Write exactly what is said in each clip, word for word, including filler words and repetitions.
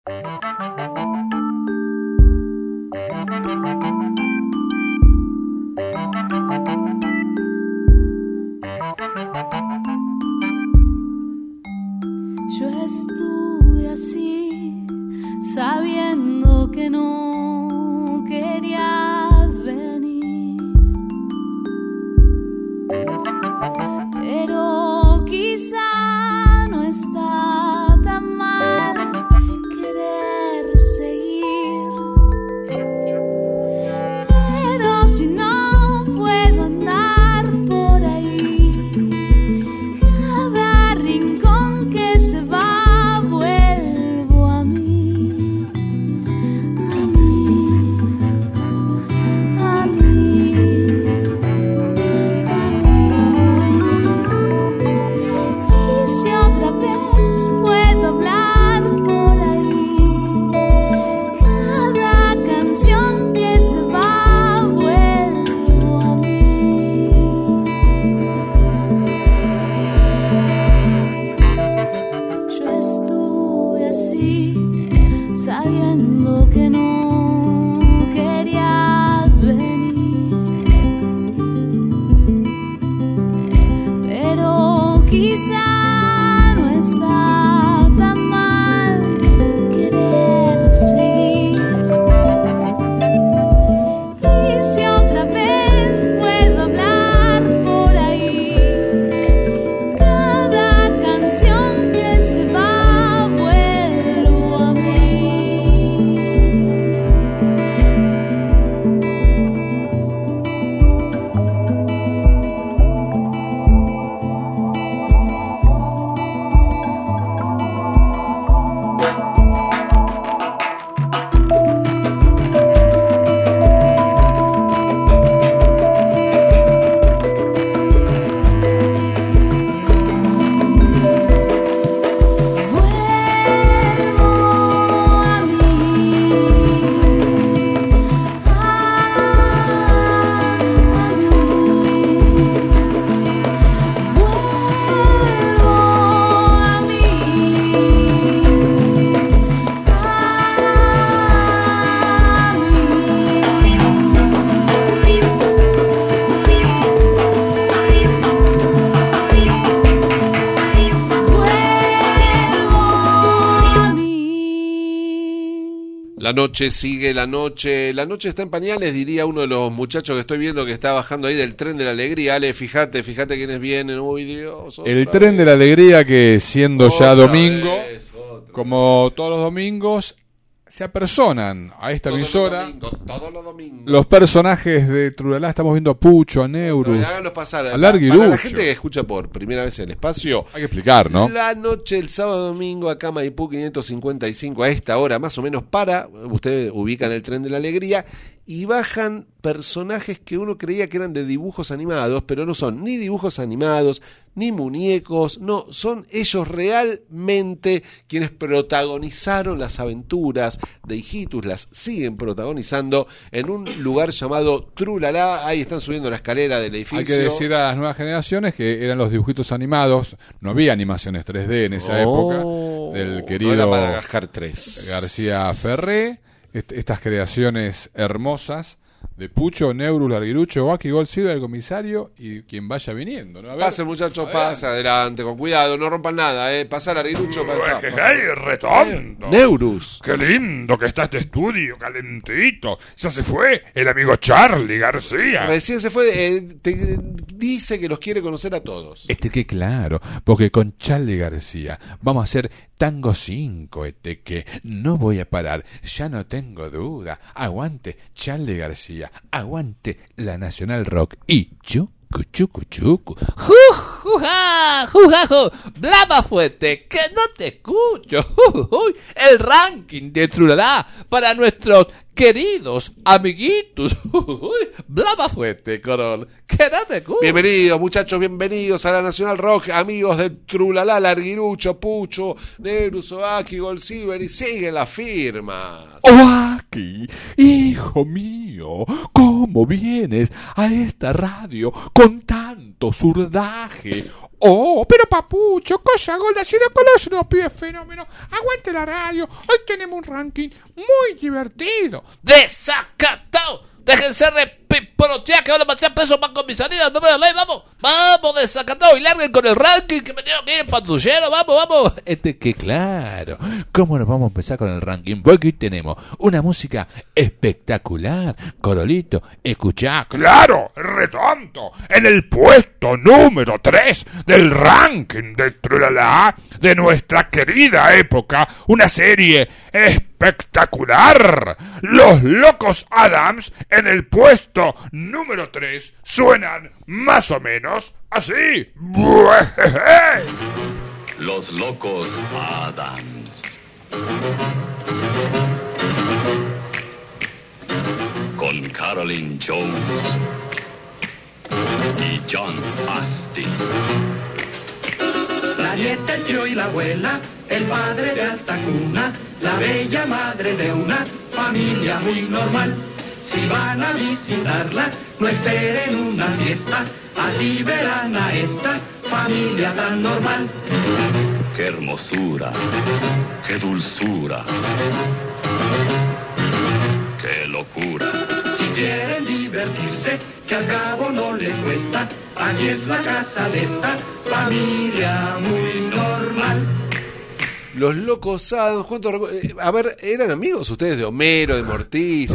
Yo estuve así, sabiendo que no querías venir, pero quizá no está tan mal querer seguir, pero si no puedo andar por ahí, cada rincón que se va vuelvo a mí, a mí, a mí, a mí. Y si otra vez puedo hablar por ahí, cada canción que se va vuelvo a mí. Yo estuve así, sabiendo que no querías venir, pero quizá no está tan mal querer seguir. Y si otra vez puedo hablar por ahí, cada canción que se va vuelvo a mí. Vuelvo a mí, a mí. Vuelvo a mí, vuelvo a mí. La noche sigue, la noche, la noche está en pañales, diría uno de los muchachos que estoy viendo que está bajando ahí del tren de la alegría. Ale, fíjate, fíjate quiénes vienen. Uy, Dios. otra El tren de la vez. alegría que siendo ya Otra domingo, vez, otra como todos los domingos, se apersonan a esta Todos los emisora domingos, todos los domingos. los personajes de Trulalá. Estamos viendo a Pucho, a Neurus, Háganlos pasar. a Pa- Larguirucho. Para la gente que escucha por primera vez el espacio, Hay que explicar, ¿no? la noche, el sábado, domingo, acá Maipú quinientos cincuenta y cinco, a esta hora más o menos para, ustedes ubican el tren de la alegría y bajan personajes que uno creía que eran de dibujos animados, pero no son ni dibujos animados, ni muñecos, no, son ellos realmente quienes protagonizaron las aventuras de Hijitus, las siguen protagonizando en un lugar llamado Trulalá. Ahí están subiendo la escalera del edificio. Hay que decir a las nuevas generaciones que eran los dibujitos animados, no había animaciones tres D en esa Oh, época, del no querido era Madagascar tres. García Ferré, est- estas creaciones hermosas de Pucho, Neurus, Larguirucho, Baki, Gold Silva, el comisario y quien vaya viniendo, ¿no? A ver, Pase, muchachos, adelante. pase, adelante, con cuidado, no rompan nada, eh. Pasa Larguirucho, pasa. ¡Qué pasa. redondo! Neurus. ¡Qué lindo que está este estudio, calentito! Ya se fue el amigo Charlie García. Recién se fue, eh, te dice que los quiere conocer a todos. Este que claro, porque con Charlie García vamos a hacer tango cinco, este que no voy a parar, ya no tengo duda. Aguante Charlie García, aguante la Nacional Rock y chucu chucu chucu. ¡Ju, juja, jujajo! ¡Blama fuerte! ¡Que no te escucho! ¡Uy! El ranking de Trulalá para nuestros queridos amiguitos. ¡Uy! ¡Blama fuerte, Corol! ¡Que no te escucho! Bienvenidos, muchachos, bienvenidos a la Nacional Rock, amigos de Trulalá, Larguirucho, Pucho, Neurus, Oaki, Gold Silver, y siguen las firmas. Oaki, hijo mío, ¿cómo vienes a esta radio con tanto zurdaje? Oh, pero papucho, cosa gorda, si lo conoce unos pibes fenómenos. Aguante la radio, hoy tenemos un ranking muy divertido. ¡Desacatado! Déjense repiporotear que ahora me hacen peso más con mi salida. No me la ley, vamos. Vamos, desacatado. Y larguen con el ranking que me tengo que ir en patrullero. Vamos, vamos. Este que claro, ¿cómo nos vamos a empezar con el ranking? Porque hoy tenemos una música espectacular. Corolito, escuchá. Claro, retonto. En el puesto número tres del ranking de Trulala, de nuestra querida época, una serie espectacular. Los Locos Adams en el puesto número tres suenan más o menos así. Los Locos Adams. Con Carolyn Jones y John Astin. La nieta, el tío y la abuela, el padre de alta cuna, la bella madre de una familia muy normal. Si van a visitarla, no esperen una fiesta, así verán a esta familia tan normal. Qué hermosura, qué dulzura, qué locura. Si quieren divertirse, que al cabo no les cuesta, aquí es la casa de esta familia muy normal. Los Locos Adams, ¿cuánto recu- eh, a ver, ¿eran amigos ustedes de Homero, de Morticia?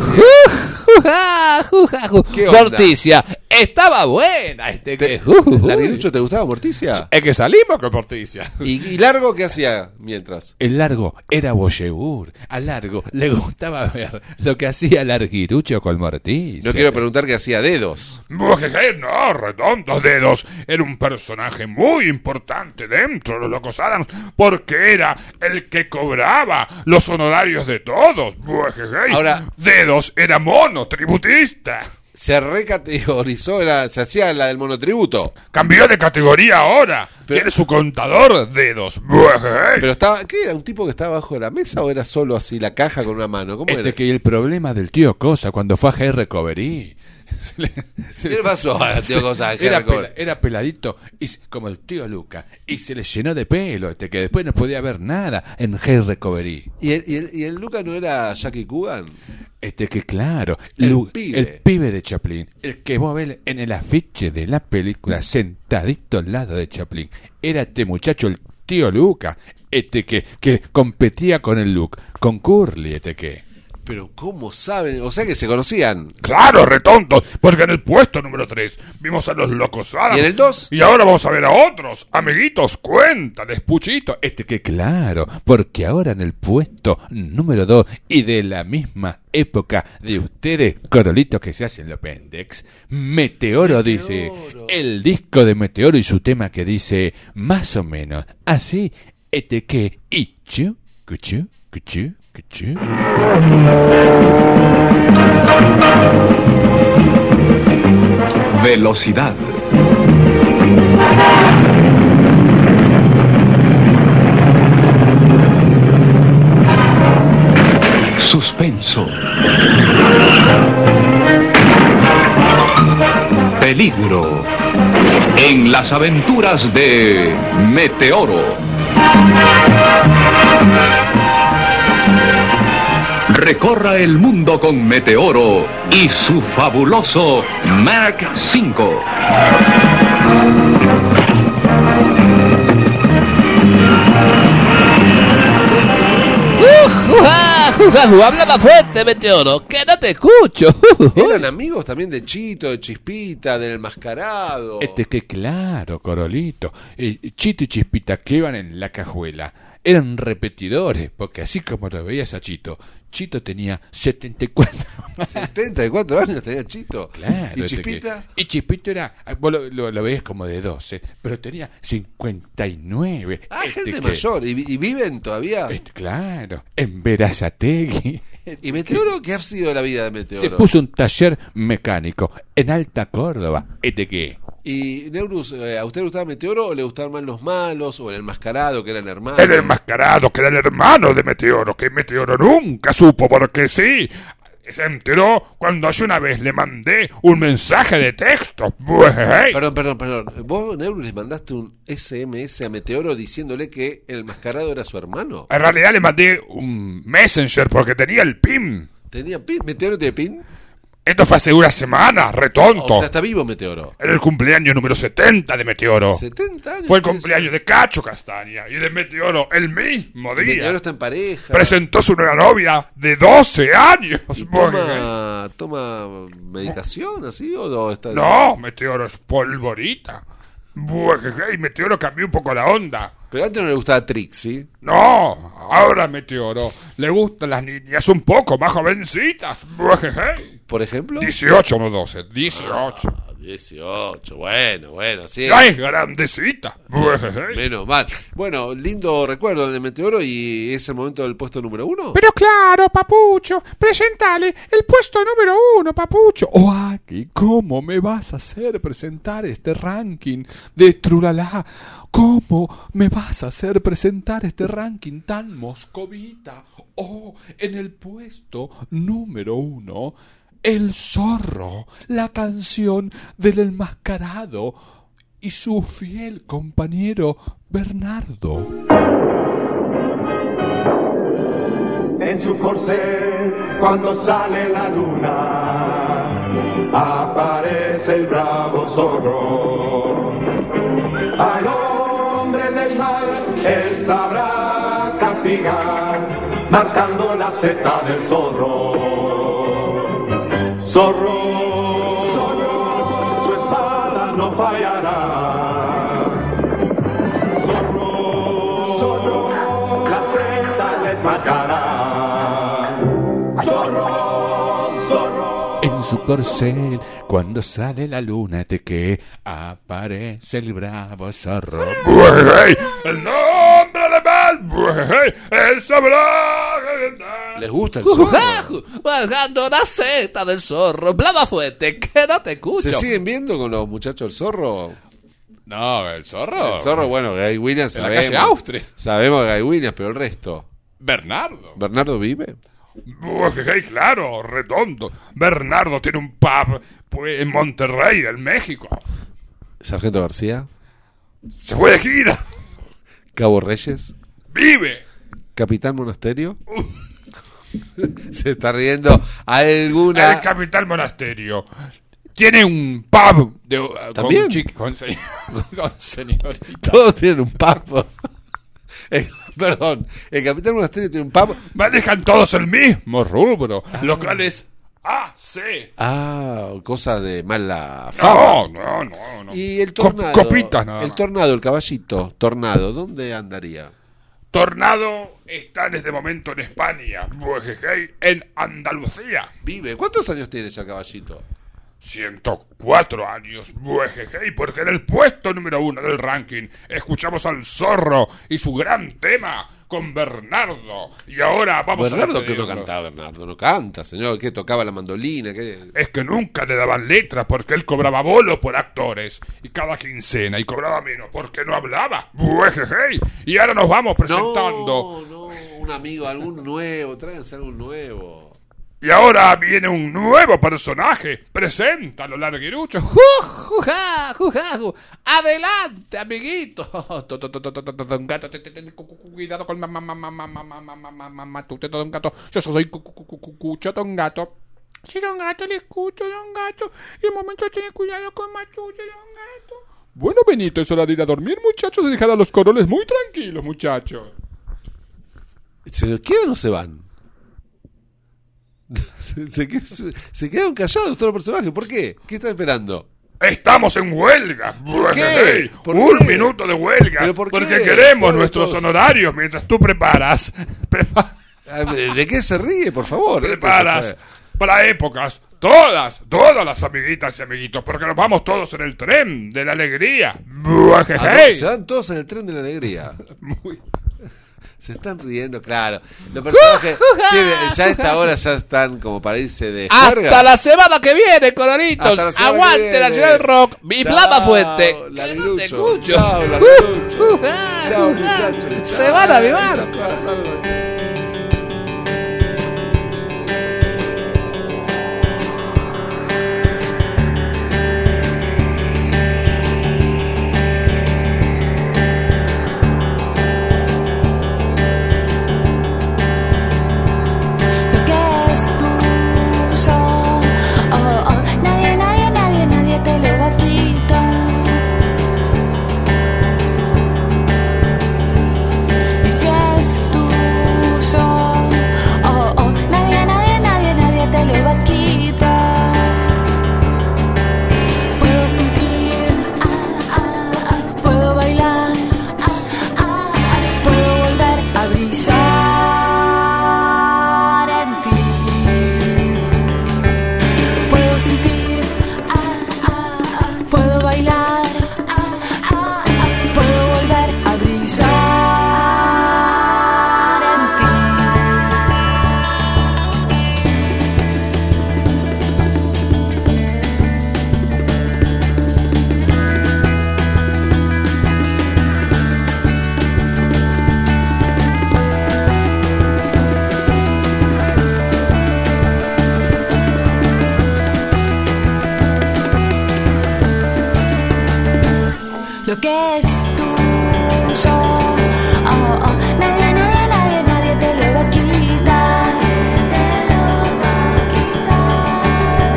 Juja, juja, ju- ¿Qué onda? Morticia, estaba buena este que. ¿Te- uh, uh, ¿Larguirucho te gustaba Morticia? Es que salimos con Morticia. ¿Y, y Largo qué hacía mientras? El Largo era voyeur. Al Largo le gustaba ver lo que hacía Larguirucho con Morticia. No quiero preguntar qué hacía Dedos. Bujeje, no, redondos dedos. Era un personaje muy importante dentro de los Locos Adams porque era el que cobraba los honorarios de todos. Bujeje. Ahora- Dedos era mono, tributista. Se recategorizó, era, se hacía la del monotributo. Cambió de categoría ahora. Pero- Tiene su contador dedos. Bujeje. Pero estaba, ¿qué era? ¿Un tipo que estaba abajo de la mesa o era solo así la caja con una mano? ¿Cómo Este era? que el problema del tío Cosa cuando fue a G Recovery. Se le- se ¿Qué le- le pasó a la tío Cosa de G Era, Recovery? pela- era peladito y s- como el tío Luca y se le llenó de pelo este que después no podía ver nada en G Recovery. ¿Y el, y, el, ¿Y el Luca no era Jackie Coogan? Este que claro, El Lu- pibe. el pibe de Chaplin, el que vos ves en el afiche de la película sentadito al lado de Chaplin, era este muchacho el tío Luca, este que, que competía con el Luke, con Curly, este que. Pero ¿cómo saben? O sea que se conocían. Claro, retontos, porque en el puesto número tres vimos a los Locos Adams. ¿Y en el dos? Y ahora vamos a ver a otros. Amiguitos, cuéntales, Puchito. Este que claro, porque ahora en el puesto número dos y de la misma época de ustedes, Corolitos que se hacen los pendex, Meteoro, dice, el disco de Meteoro y su tema que dice, más o menos, así, este que, y chu, cuchu, cuchu, cuchu. Velocidad. Suspenso. Peligro. En las aventuras de Meteoro. Recorra el mundo con Meteoro y su fabuloso Mark cinco. Juja, juja, ju- habla más fuerte, Meteoro, que no te escucho. Eran amigos también de Chito, de Chispita, del Enmascarado. Este que claro, Corolito, eh, Chito y Chispita que iban en la cajuela, eran repetidores, porque así como lo veías a Chito, Chito tenía setenta y cuatro. setenta y cuatro años tenía Chito. Claro, ¿Y este Chispita? que- y Chispito era, vos lo, lo, lo veías como de doce, pero tenía cincuenta y nueve. Ah, Este gente que- mayor. ¿Y, vi- y viven todavía? este, claro, en Verazategui. ¿Y Meteoro? ¿Qué ha sido la vida de Meteoro? Se puso un taller mecánico en Alta Córdoba. Este que ¿Y Neurus, eh, a usted le gustaba Meteoro o le gustaban más los malos o el enmascarado que eran hermanos? El enmascarado, que era el hermano de Meteoro, que Meteoro nunca supo porque sí. Se enteró cuando yo una vez le mandé un mensaje de texto. Buejejey. Perdón, perdón, perdón. ¿Vos, Neuro, le mandaste un S M S a Meteoro diciéndole que el enmascarado era su hermano? En realidad le mandé un messenger porque tenía el pin. ¿Tenía pin? ¿Meteoro tiene pin? Esto fue hace una semana, retonto. O sea, está vivo Meteoro. Era el cumpleaños número setenta de Meteoro. setenta años. Fue el cumpleaños de Cacho Castaña y de Meteoro el mismo día. Meteoro está en pareja. Presentó su nueva novia de doce años. ¿Y toma, toma medicación así o no? Está No, Meteoro es polvorita. Buejeje, Meteoro cambió un poco la onda. Pero antes no le gustaba Trixie. No, ahora Meteoro le gustan las niñas un poco más jovencitas. Buejeje. ¿Por ejemplo? dieciocho, no doce, dieciocho. Ah, dieciocho, bueno, bueno, sí. Ya es grandecita. Buejeje. Menos mal. Bueno, lindo recuerdo de Meteoro y es el momento del puesto número uno. Pero claro, papucho, presentale el puesto número uno, papucho. Oh, Aki, ¿cómo me vas a hacer presentar este ranking de Trulala? ¿Cómo me vas a hacer presentar este ranking tan moscovita? Oh, en el puesto número uno, El Zorro, la canción del enmascarado y su fiel compañero Bernardo. En su corcel, cuando sale la luna, aparece el bravo zorro. Al hombre del mal, él sabrá castigar, marcando la seta del zorro. Zorro, zorro, su espada no fallará. Zorro, zorro, la seta les marcará. Zorro, zorro. En su corcel, cuando sale la luna, te que aparece el bravo zorro. Buejejey, el nombre de mal, buejejey, él sabrá. ¿Les gusta el zorro? Bajando la seta del zorro. Blava fuerte, que no te escucho. ¿Se siguen viendo con los muchachos el zorro? No, el zorro. El zorro, bueno, Guy Williams En la sabemos. calle Austria. Sabemos Guy Williams, pero el resto. Bernardo. ¿Bernardo vive? Buejejey, claro, redondo. Bernardo tiene un pub pues, en Monterrey, en México. ¿Sargento García? Se fue de gira. ¿Cabo Reyes? Vive. ¿Capitán Monasterio? Se está riendo alguna. El Capitán Monasterio tiene un pub de, uh, ¿También? con, chiqui, con, se, con señorita. Todos tienen un pub. Eh, perdón, el Capitán Monasterio tiene un pub. Manejan todos el mismo rubro, ah. Locales A, C. Ah, cosa de mala fama. No, no, no, no. Y el tornado. Cop, copitas nada El más. tornado, el caballito, tornado, ¿dónde andaría? Tornado está en este momento en España, Buejejey, en Andalucía. Vive. ¿Cuántos años tiene ya el caballito? ciento cuatro años, Buejejey, porque en el puesto número uno del ranking escuchamos al Zorro y su gran tema con Bernardo. Y ahora vamos Bernardo, a que no cantaba Bernardo, no canta, señor, que tocaba la mandolina, que Es que nunca le daban letras porque él cobraba bolo por actores y cada quincena y cobraba menos porque no hablaba. Buejejey. Y ahora nos vamos presentando. No, no, un amigo, algún nuevo, tráiganse algún nuevo. Y ahora viene un nuevo personaje. Preséntalo, Larguirucho. ¡Juja! ¡Juja! ¡Adelante, amiguito! Un gato, cuidado con mamá, mamá, mamá, mamá, mamá, mamá, tú te todo un gato. Yo soy cucho, don gato. Sí, don gato, le escucho, don gato. Y un momento tiene cuidado con Machucho, don gato. Bueno, Benito, es hora de ir a dormir, muchachos, y dejar a los coroles muy tranquilos, muchachos. ¿Se quedan o se van? Se, se, se quedaron callados todos los personajes. ¿Por qué? ¿Qué están esperando? Estamos en huelga. ¿Por qué? ¿Por Un qué? minuto de huelga. ¿Pero por porque qué? queremos Todos, nuestros todos. honorarios mientras tú preparas. Prepa- ¿De, de qué se ríe, por favor? preparas Esto para épocas. Todas, todas las amiguitas y amiguitos. Porque nos vamos todos en el tren de la alegría. se fue. Ah, no, Buejejey. se van todos en el tren de la alegría. Muy- Se están riendo, claro. Los personajes tienen- ya a esta hora ya están como para irse de juerga. Hasta la semana que viene, coloritos. Hasta la semana que Aguante viene. la ciudad del rock. Mi Chao, Blava Fuerte. Que no te Larguirucho. escucho. Chao, Larguirucho. Juja, Chao, juja. muchachos. Se van a avivar. Chao, pasaron. lo que es tuyo. Oh, oh. Nadie, nadie, nadie, nadie te lo va a quitar. Te lo va a quitar.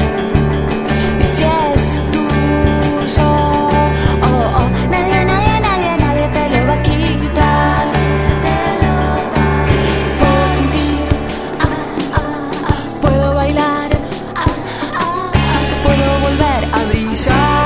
Y si es tuyo, oh, oh. Nadie, nadie, nadie, nadie te lo va a quitar. Te lo va a quitar. Puedo sentir, ah, ah, ah. Puedo bailar, ah, ah, ah. Puedo volver a brillar.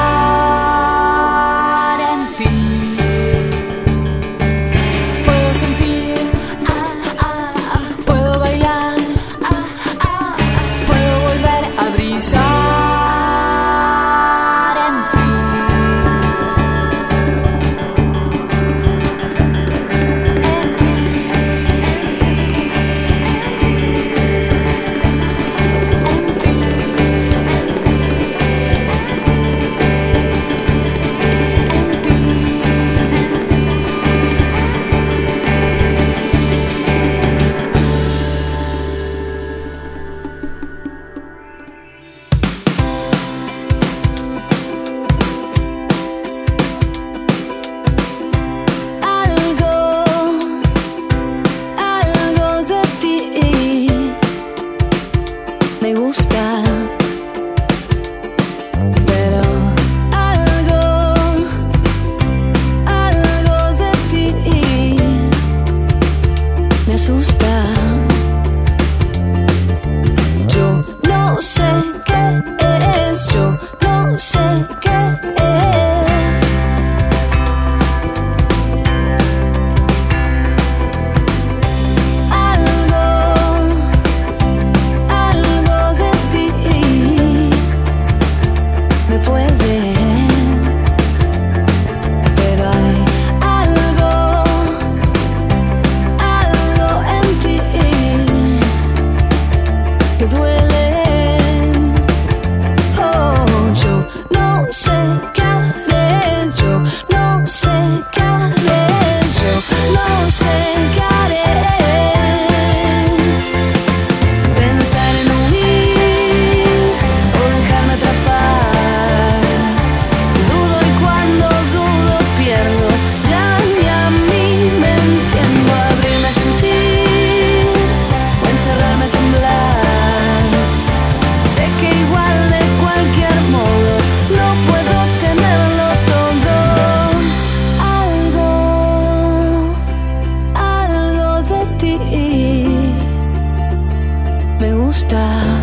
Me gusta.